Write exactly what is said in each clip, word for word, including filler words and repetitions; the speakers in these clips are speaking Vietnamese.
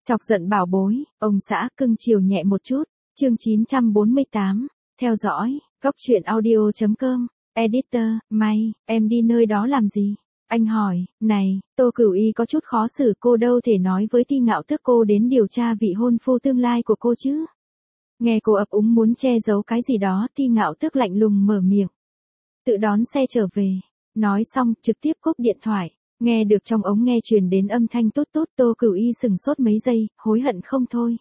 Chọc giận bảo bối, ông xã cưng chiều nhẹ một chút. Chương chín trăm bốn mươi tám, theo dõi, góc truyện audio chấm com, editor, May, em đi nơi đó làm gì? Anh hỏi, này, Tô Cửu Y có chút khó xử, cô đâu thể nói với Ti Ngạo Tước cô đến điều tra vị hôn phu tương lai của cô chứ. Nghe cô ấp úng muốn che giấu cái gì đó, Ti Ngạo Tước lạnh lùng mở miệng. Tự đón xe trở về. Nói xong, trực tiếp cúp điện thoại. Nghe được trong ống nghe truyền đến âm thanh tốt tốt, Tô Cửu Y sừng sốt mấy giây, hối hận không thôi.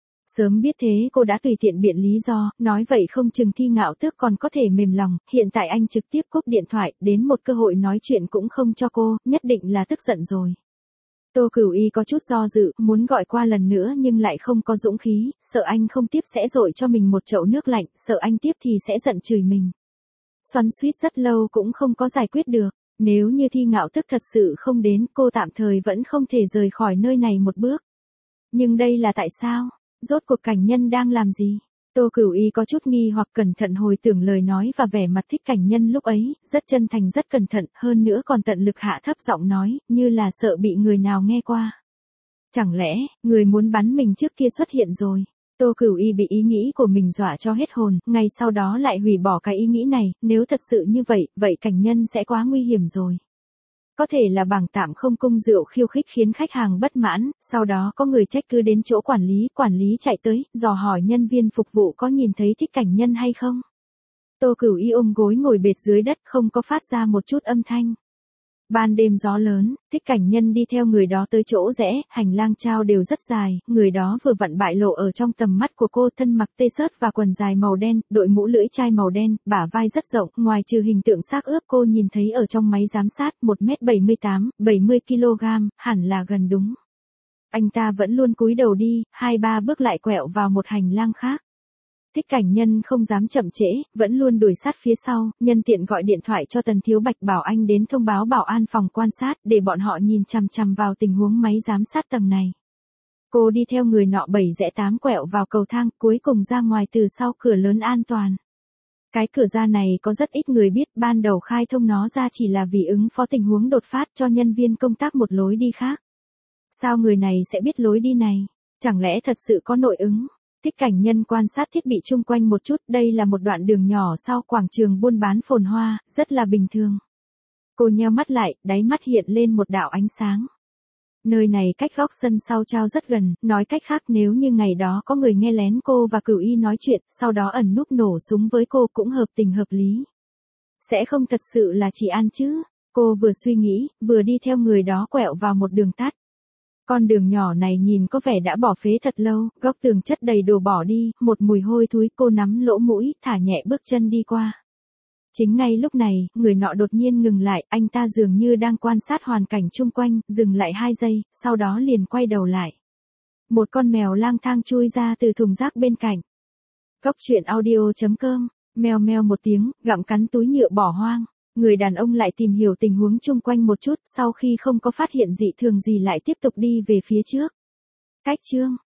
Sớm biết thế cô đã tùy tiện biện lý do, nói vậy không chừng Ti Ngạo Tước còn có thể mềm lòng, hiện tại anh trực tiếp cúp điện thoại, đến một cơ hội nói chuyện cũng không cho cô, nhất định là tức giận rồi. Tô Cửu Y có chút do dự, muốn gọi qua lần nữa nhưng lại không có dũng khí, sợ anh không tiếp sẽ dội cho mình một chậu nước lạnh, sợ anh tiếp thì sẽ giận chửi mình. Xoắn xuýt rất lâu cũng không có giải quyết được, nếu như Ti Ngạo Tước thật sự không đến, cô tạm thời vẫn không thể rời khỏi nơi này một bước. Nhưng đây là tại sao? Rốt cuộc Cảnh Nhân đang làm gì? Tô Cửu Y có chút nghi hoặc cẩn thận hồi tưởng lời nói và vẻ mặt Thích Cảnh Nhân lúc ấy, rất chân thành rất cẩn thận, hơn nữa còn tận lực hạ thấp giọng nói, như là sợ bị người nào nghe qua. Chẳng lẽ, người muốn bắn mình trước kia xuất hiện rồi? Tô Cửu Y bị ý nghĩ của mình dọa cho hết hồn, ngay sau đó lại hủy bỏ cái ý nghĩ này, nếu thật sự như vậy, vậy Cảnh Nhân sẽ quá nguy hiểm rồi. Có thể là bảng tạm không cung rượu khiêu khích khiến khách hàng bất mãn, sau đó có người trách cứ đến chỗ quản lý, quản lý chạy tới, dò hỏi nhân viên phục vụ có nhìn thấy Thích Cảnh Nhân hay không. Tô Cửu Y ôm gối ngồi bệt dưới đất không có phát ra một chút âm thanh. Ban đêm gió lớn, Thích Cảnh Nhân đi theo người đó tới chỗ rẽ, hành lang trao đều rất dài, người đó vừa vặn bại lộ ở trong tầm mắt của cô, thân mặc tê-shớt và quần dài màu đen, đội mũ lưỡi chai màu đen, bả vai rất rộng, ngoài trừ hình tượng xác ướp cô nhìn thấy ở trong máy giám sát một mét bảy mươi tám, bảy mươi ki lô gam, hẳn là gần đúng. Anh ta vẫn luôn cúi đầu đi, hai ba bước lại quẹo vào một hành lang khác. Thích Cảnh Nhân không dám chậm trễ, vẫn luôn đuổi sát phía sau, nhân tiện gọi điện thoại cho Tần Thiếu Bạch bảo anh đến thông báo bảo an phòng quan sát, để bọn họ nhìn chằm chằm vào tình huống máy giám sát tầng này. Cô đi theo người nọ bảy rẽ tám quẹo vào cầu thang, cuối cùng ra ngoài từ sau cửa lớn an toàn. Cái cửa ra này có rất ít người biết, ban đầu khai thông nó ra chỉ là vì ứng phó tình huống đột phát cho nhân viên công tác một lối đi khác. Sao người này sẽ biết lối đi này? Chẳng lẽ thật sự có nội ứng? Thích Cảnh Nhân quan sát thiết bị chung quanh một chút, đây là một đoạn đường nhỏ sau quảng trường buôn bán phồn hoa, rất là bình thường. Cô nheo mắt lại, đáy mắt hiện lên một đạo ánh sáng. Nơi này cách góc sân sau trao rất gần, nói cách khác nếu như ngày đó có người nghe lén cô và Cửu Y nói chuyện, sau đó ẩn núp nổ súng với cô cũng hợp tình hợp lý. Sẽ không thật sự là Chỉ An chứ? Cô vừa suy nghĩ, vừa đi theo người đó quẹo vào một đường tắt. Con đường nhỏ này nhìn có vẻ đã bỏ phế thật lâu, góc tường chất đầy đồ bỏ đi, một mùi hôi thối, cô nắm lỗ mũi, thả nhẹ bước chân đi qua. Chính ngay lúc này, người nọ đột nhiên ngừng lại, anh ta dường như đang quan sát hoàn cảnh chung quanh, dừng lại hai giây, sau đó liền quay đầu lại. Một con mèo lang thang chui ra từ thùng rác bên cạnh. Góc truyện audio chấm com, mèo meo một tiếng, gặm cắn túi nhựa bỏ hoang. Người đàn ông lại tìm hiểu tình huống chung quanh một chút, sau khi không có phát hiện dị thường gì lại tiếp tục đi về phía trước. Cách chương